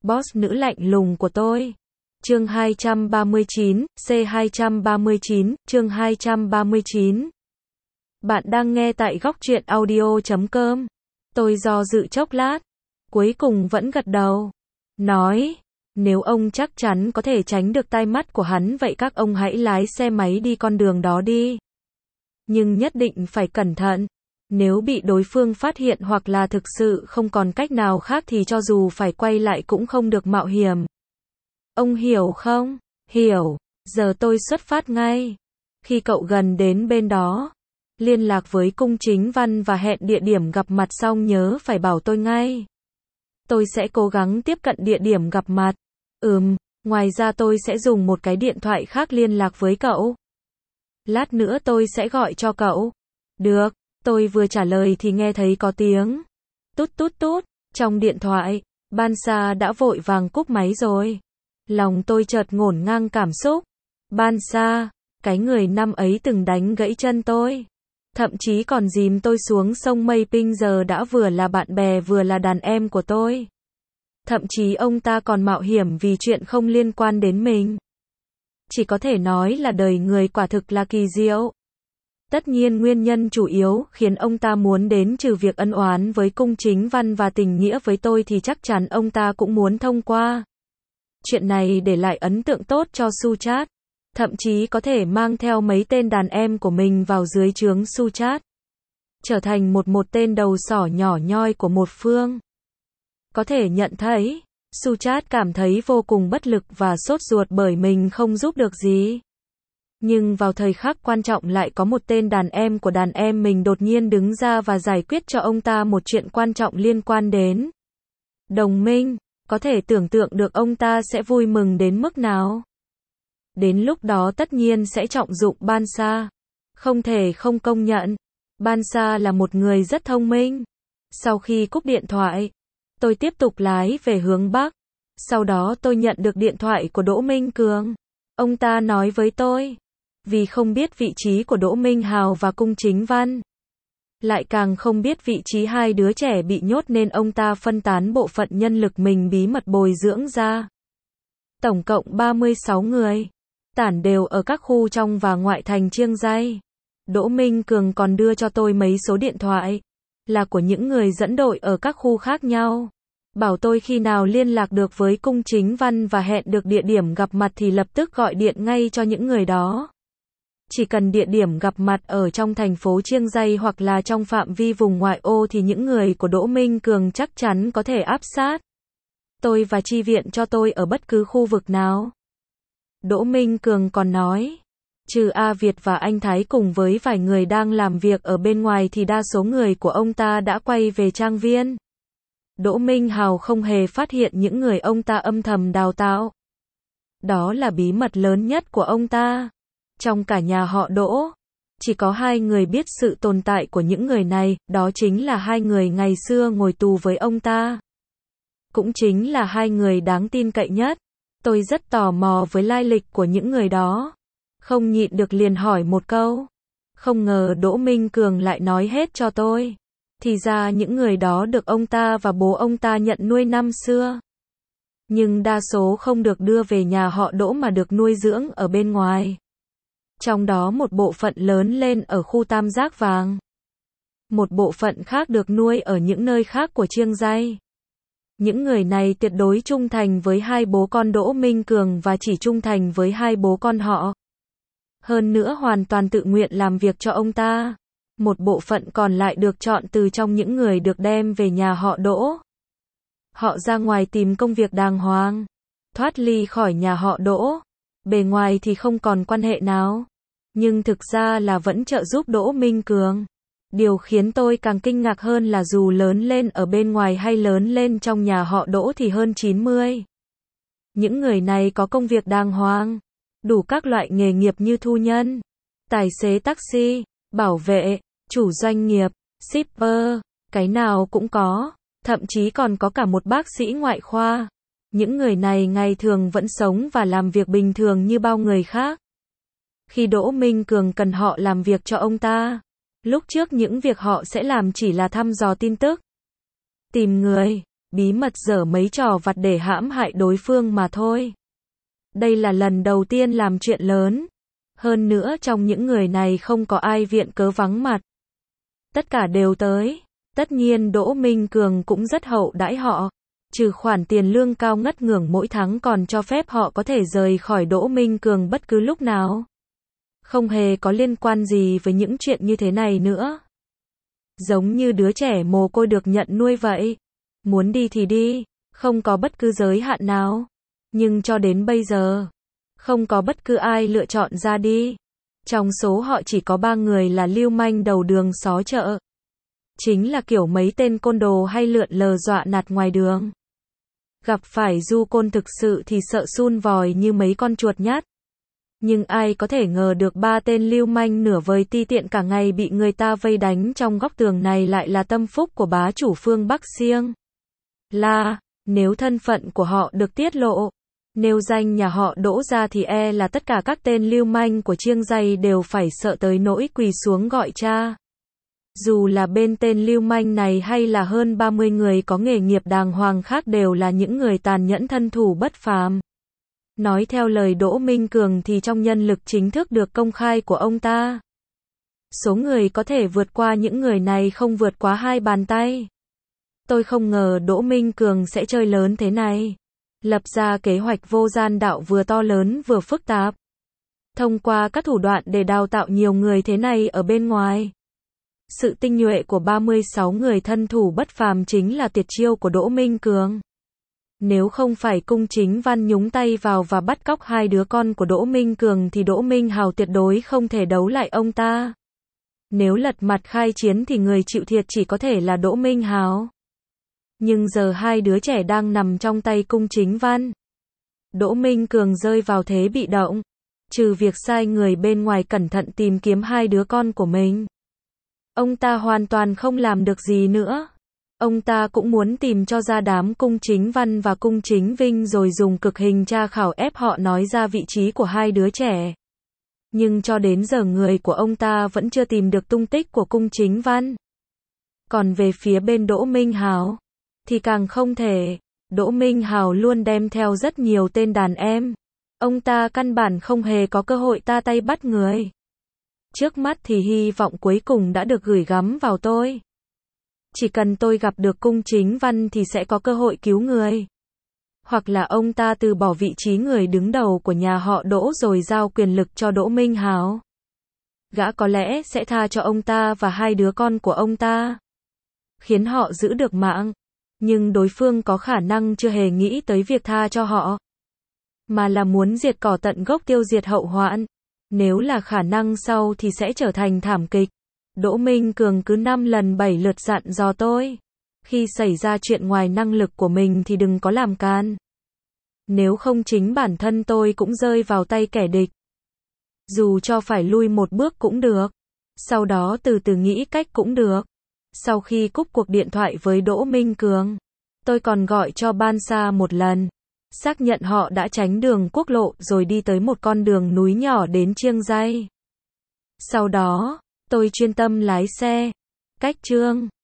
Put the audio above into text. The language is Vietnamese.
boss nữ lạnh lùng của tôi. Chương 239, C239, chương 239. Bạn đang nghe tại góc truyện audio.com. Tôi do dự chốc lát, cuối cùng vẫn gật đầu. Nói, nếu ông chắc chắn có thể tránh được tai mắt của hắn vậy các ông hãy lái xe máy đi con đường đó đi. Nhưng nhất định phải cẩn thận. Nếu bị đối phương phát hiện hoặc là thực sự không còn cách nào khác thì cho dù phải quay lại cũng không được mạo hiểm. Ông hiểu không? Hiểu. Giờ tôi xuất phát ngay. Khi cậu gần đến bên đó, liên lạc với cung chính văn và hẹn địa điểm gặp mặt xong nhớ phải bảo tôi ngay. Tôi sẽ cố gắng tiếp cận địa điểm gặp mặt. Ngoài ra tôi sẽ dùng một cái điện thoại khác liên lạc với cậu. Lát nữa tôi sẽ gọi cho cậu. Được, tôi vừa trả lời thì nghe thấy có tiếng tút tút tút trong điện thoại. Bansa đã vội vàng cúp máy rồi. Lòng tôi chợt ngổn ngang cảm xúc. Bansa, cái người năm ấy từng đánh gãy chân tôi, thậm chí còn dìm tôi xuống sông Mây Ping, giờ đã vừa là bạn bè vừa là đàn em của tôi. Thậm chí ông ta còn mạo hiểm vì chuyện không liên quan đến mình. Chỉ có thể nói là đời người quả thực là kỳ diệu. Tất nhiên nguyên nhân chủ yếu khiến ông ta muốn đến trừ việc ân oán với cung chính văn và tình nghĩa với tôi thì chắc chắn ông ta cũng muốn thông qua chuyện này để lại ấn tượng tốt cho Suchat. Thậm chí có thể mang theo mấy tên đàn em của mình vào dưới trướng Suchat, trở thành một tên đầu sỏ nhỏ nhoi của một phương. Có thể nhận thấy, Suchat cảm thấy vô cùng bất lực và sốt ruột bởi mình không giúp được gì. Nhưng vào thời khắc quan trọng lại có một tên đàn em của đàn em mình đột nhiên đứng ra và giải quyết cho ông ta một chuyện quan trọng liên quan đến đồng minh. Có thể tưởng tượng được ông ta sẽ vui mừng đến mức nào. Đến lúc đó tất nhiên sẽ trọng dụng Bansa. Không thể không công nhận, Bansa là một người rất thông minh. Sau khi cúp điện thoại, tôi tiếp tục lái về hướng Bắc. Sau đó tôi nhận được điện thoại của Đỗ Minh Cường. Ông ta nói với tôi, vì không biết vị trí của Đỗ Minh Hào và cung chính văn, lại càng không biết vị trí hai đứa trẻ bị nhốt nên ông ta phân tán bộ phận nhân lực mình bí mật bồi dưỡng ra. Tổng cộng 36 người, tản đều ở các khu trong và ngoại thành Chiêng Ray. Đỗ Minh Cường còn đưa cho tôi mấy số điện thoại, là của những người dẫn đội ở các khu khác nhau. Bảo tôi khi nào liên lạc được với cung chính văn và hẹn được địa điểm gặp mặt thì lập tức gọi điện ngay cho những người đó. Chỉ cần địa điểm gặp mặt ở trong thành phố Chiêng Ray hoặc là trong phạm vi vùng ngoại ô thì những người của Đỗ Minh Cường chắc chắn có thể áp sát tôi và chi viện cho tôi ở bất cứ khu vực nào. Đỗ Minh Cường còn nói, trừ A Việt và anh Thái cùng với vài người đang làm việc ở bên ngoài thì đa số người của ông ta đã quay về trang viên. Đỗ Minh Hào không hề phát hiện những người ông ta âm thầm đào tạo. Đó là bí mật lớn nhất của ông ta. Trong cả nhà họ Đỗ, chỉ có hai người biết sự tồn tại của những người này, đó chính là hai người ngày xưa ngồi tù với ông ta. Cũng chính là hai người đáng tin cậy nhất. Tôi rất tò mò với lai lịch của những người đó. Không nhịn được liền hỏi một câu. Không ngờ Đỗ Minh Cường lại nói hết cho tôi. Thì ra những người đó được ông ta và bố ông ta nhận nuôi năm xưa. Nhưng đa số không được đưa về nhà họ Đỗ mà được nuôi dưỡng ở bên ngoài. Trong đó một bộ phận lớn lên ở khu Tam Giác Vàng. Một bộ phận khác được nuôi ở những nơi khác của Chiêng Ray. Những người này tuyệt đối trung thành với hai bố con Đỗ Minh Cường và chỉ trung thành với hai bố con họ. Hơn nữa hoàn toàn tự nguyện làm việc cho ông ta. Một bộ phận còn lại được chọn từ trong những người được đem về nhà họ Đỗ. Họ ra ngoài tìm công việc đàng hoàng, thoát ly khỏi nhà họ Đỗ. Bề ngoài thì không còn quan hệ nào, nhưng thực ra là vẫn trợ giúp Đỗ Minh Cường. Điều khiến tôi càng kinh ngạc hơn là dù lớn lên ở bên ngoài hay lớn lên trong nhà họ Đỗ thì hơn 90. Những người này có công việc đàng hoàng, đủ các loại nghề nghiệp như thu nhân, tài xế taxi, bảo vệ, chủ doanh nghiệp, shipper, cái nào cũng có, thậm chí còn có cả một bác sĩ ngoại khoa. Những người này ngày thường vẫn sống và làm việc bình thường như bao người khác. Khi Đỗ Minh Cường cần họ làm việc cho ông ta, lúc trước những việc họ sẽ làm chỉ là thăm dò tin tức, tìm người, bí mật giở mấy trò vặt để hãm hại đối phương mà thôi. Đây là lần đầu tiên làm chuyện lớn. Hơn nữa trong những người này không có ai viện cớ vắng mặt. Tất cả đều tới. Tất nhiên Đỗ Minh Cường cũng rất hậu đãi họ. Trừ khoản tiền lương cao ngất ngưởng mỗi tháng còn cho phép họ có thể rời khỏi Đỗ Minh Cường bất cứ lúc nào. Không hề có liên quan gì với những chuyện như thế này nữa. Giống như đứa trẻ mồ côi được nhận nuôi vậy. Muốn đi thì đi, không có bất cứ giới hạn nào. Nhưng cho đến bây giờ, không có bất cứ ai lựa chọn ra đi. Trong số họ chỉ có 3 người là lưu manh đầu đường xó chợ. Chính là kiểu mấy tên côn đồ hay lượn lờ dọa nạt ngoài đường. Gặp phải du côn thực sự thì sợ sun vòi như mấy con chuột nhát. Nhưng ai có thể ngờ được 3 tên lưu manh nửa vời ti tiện cả ngày bị người ta vây đánh trong góc tường này lại là tâm phúc của bá chủ phương Bắc Siêng. Nếu thân phận của họ được tiết lộ, nêu danh nhà họ Đỗ ra thì là tất cả các tên lưu manh của Chiêng Dây đều phải sợ tới nỗi quỳ xuống gọi cha. Dù là bên tên lưu manh này hay là hơn 30 người có nghề nghiệp đàng hoàng khác đều là những người tàn nhẫn thân thủ bất phàm. Nói theo lời Đỗ Minh Cường thì trong nhân lực chính thức được công khai của ông ta, số người có thể vượt qua những người này không vượt quá 2 bàn tay. Tôi không ngờ Đỗ Minh Cường sẽ chơi lớn thế này. Lập ra kế hoạch vô gian đạo vừa to lớn vừa phức tạp. Thông qua các thủ đoạn để đào tạo nhiều người thế này ở bên ngoài. Sự tinh nhuệ của 36 người thân thủ bất phàm chính là tuyệt chiêu của Đỗ Minh Cường. Nếu không phải Cung Chính Văn nhúng tay vào và bắt cóc 2 đứa con của Đỗ Minh Cường thì Đỗ Minh Hào tuyệt đối không thể đấu lại ông ta. Nếu lật mặt khai chiến thì người chịu thiệt chỉ có thể là Đỗ Minh Hào. Nhưng giờ 2 đứa trẻ đang nằm trong tay Cung Chính Văn. Đỗ Minh Cường rơi vào thế bị động. Trừ việc sai người bên ngoài cẩn thận tìm kiếm 2 đứa con của mình, ông ta hoàn toàn không làm được gì nữa. Ông ta cũng muốn tìm cho ra đám Cung Chính Văn và Cung Chính Vinh rồi dùng cực hình tra khảo ép họ nói ra vị trí của 2 đứa trẻ. Nhưng cho đến giờ người của ông ta vẫn chưa tìm được tung tích của Cung Chính Văn. Còn về phía bên Đỗ Minh Hào thì càng không thể. Đỗ Minh Hào luôn đem theo rất nhiều tên đàn em. Ông ta căn bản không hề có cơ hội ta tay bắt người. Trước mắt thì hy vọng cuối cùng đã được gửi gắm vào tôi. Chỉ cần tôi gặp được Cung Chính Văn thì sẽ có cơ hội cứu người. Hoặc là ông ta từ bỏ vị trí người đứng đầu của nhà họ Đỗ rồi giao quyền lực cho Đỗ Minh Hào. Gã có lẽ sẽ tha cho ông ta và 2 đứa con của ông ta, khiến họ giữ được mạng. Nhưng đối phương có khả năng chưa hề nghĩ tới việc tha cho họ, mà là muốn diệt cỏ tận gốc tiêu diệt hậu hoạn. Nếu là khả năng sau thì sẽ trở thành thảm kịch. Đỗ Minh Cường cứ 5 lần 7 lượt dặn dò tôi. Khi xảy ra chuyện ngoài năng lực của mình thì đừng có làm can. Nếu không chính bản thân tôi cũng rơi vào tay kẻ địch. Dù cho phải lui một bước cũng được. Sau đó từ từ nghĩ cách cũng được. Sau khi cúp cuộc điện thoại với Đỗ Minh Cường, tôi còn gọi cho Ban Sa một lần. Xác nhận họ đã tránh đường quốc lộ rồi đi tới một con đường núi nhỏ đến Chiêng Dây. Sau đó, tôi chuyên tâm lái xe. Cách Chương